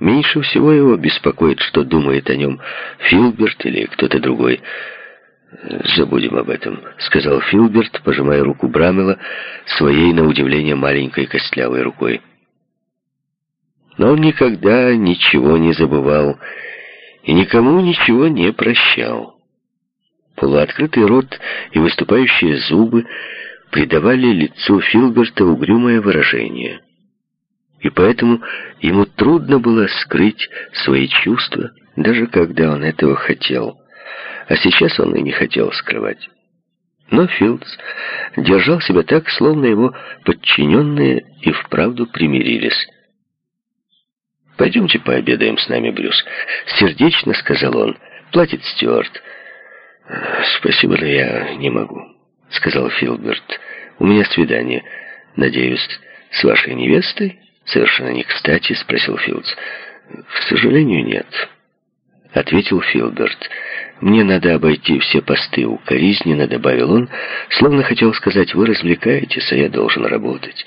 Меньше всего его беспокоит, что думает о нем Филберт или кто-то другой. «Забудем об этом», — сказал Филберт, пожимая руку Брамела своей, на удивление, маленькой костлявой рукой. Но он никогда ничего не забывал и никому ничего не прощал. Полуоткрытый рот и выступающие зубы придавали лицу Филберта угрюмое выражение. И поэтому ему трудно было скрыть свои чувства, даже когда он этого хотел. А сейчас он и не хотел скрывать. Но Филдс держал себя так, словно его подчиненные и вправду примирились. «Пойдемте пообедаем с нами, Брюс», — сердечно сказал он. «Платит Стюарт». «Спасибо, но я не могу», — сказал Филберт. «У меня свидание. Надеюсь, с вашей невестой?» «Совершенно не кстати», — спросил Филдс. «К сожалению, нет», — ответил Филберт. «Мне надо обойти все посты укоризненно», — добавил он, словно хотел сказать: «Вы развлекаетесь, а я должен работать».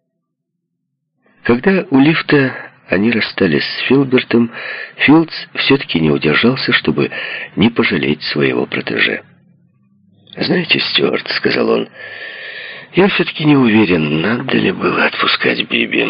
Когда у лифта они расстались с Филбертом, Филдс все-таки не удержался, чтобы не пожалеть своего протеже. «Знаете, Стюарт», — сказал он, — «я все-таки не уверен, надо ли было отпускать Биби».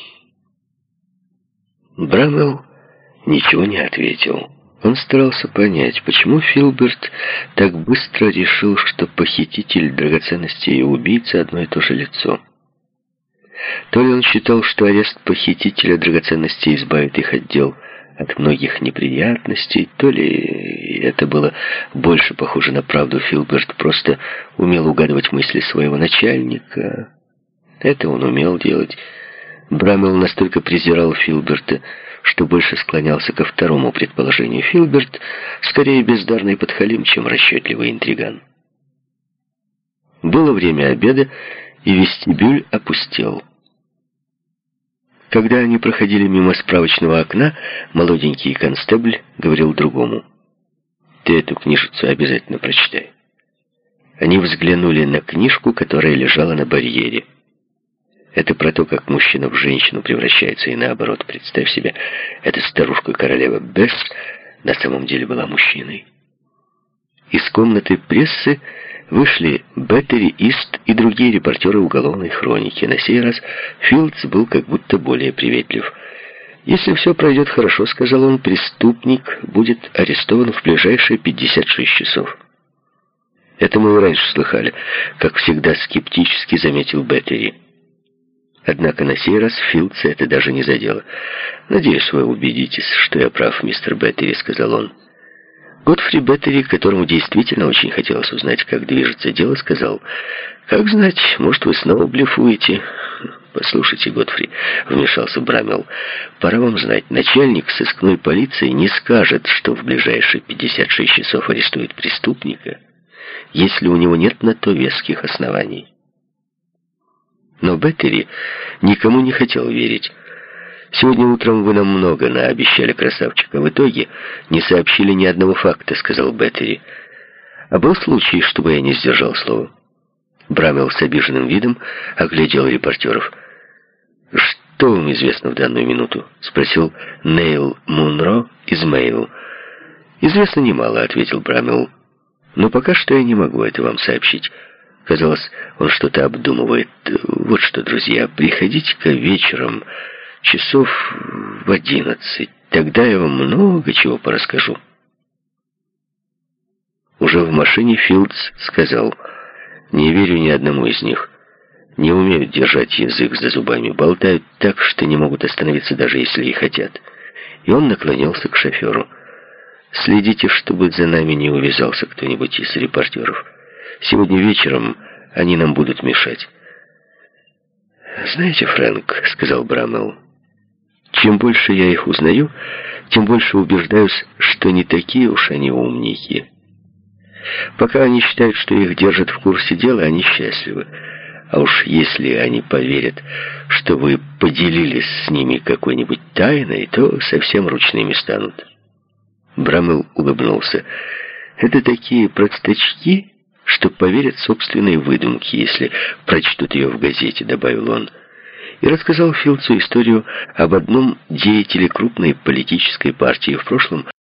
Брамел ничего не ответил. Он старался понять, почему Филберт так быстро решил, что похититель драгоценностей и убийца одно и то же лицо. То ли он считал, что арест похитителя драгоценностей избавит их от дел от многих неприятностей, то ли это было больше похоже на правду. Филберт просто умел угадывать мысли своего начальника. Это он умел делать. Брамел настолько презирал Филберта, что больше склонялся ко второму предположению. Филберт скорее бездарный подхалим, чем расчетливый интриган. Было время обеда, и вестибюль опустел. Когда они проходили мимо справочного окна, молоденький констебль говорил другому: «Ты эту книжицу обязательно прочитай». Они взглянули на книжку, которая лежала на барьере. Это про то, как мужчина в женщину превращается, и наоборот. Представь себе, эта старушка-королева Бесс на самом деле была мужчиной. Из комнаты прессы вышли Беттери Ист и другие репортеры уголовной хроники. На сей раз Филдс был как будто более приветлив. «Если все пройдет хорошо, — сказал он, — преступник будет арестован в ближайшие 56 часов». «Это мы и раньше слыхали», — как всегда скептически заметил Беттери. Однако на сей раз Филдса это даже не задело. «Надеюсь, вы убедитесь, что я прав, мистер Беттери», — сказал он. Годфри Беттери, которому действительно очень хотелось узнать, как движется дело, сказал: «Как знать, может, вы снова блефуете». «Послушайте, Годфри», — вмешался Брамел, — «пора вам знать, начальник сыскной полиции не скажет, что в ближайшие 56 часов арестует преступника, если у него нет на то веских оснований». Но Беттери никому не хотел верить. «Сегодня утром вы нам много наобещали, красавчик, а в итоге не сообщили ни одного факта», — сказал Беттери. «А был случай, чтобы я не сдержал слова?» Брамел с обиженным видом оглядел репортеров. «Что вам известно в данную минуту?» — спросил Нейл Мунро из Мэйл. «Известно немало», — ответил Брамел. «Но пока что я не могу это вам сообщить». Казалось, он что-то обдумывает. «Вот что, друзья, приходите-ка вечером часов в 11. Тогда я вам много чего порасскажу». Уже в машине Филдс сказал: «Не верю ни одному из них. Не умеют держать язык за зубами, болтают так, что не могут остановиться, даже если и хотят». И он наклонился к шоферу. «Следите, чтобы за нами не увязался кто-нибудь из репортеров. Сегодня вечером они нам будут мешать». «Знаете, Фрэнк, — сказал Брамел, — чем больше я их узнаю, тем больше убеждаюсь, что не такие уж они умники. Пока они считают, что их держат в курсе дела, они счастливы. А уж если они поверят, что вы поделились с ними какой-нибудь тайной, то совсем ручными станут». Брамел улыбнулся. «Это такие простачки, что поверят собственной выдумке, если прочтут ее в газете», — добавил он. и рассказал Филдсу историю об одном деятеле крупной политической партии в прошлом,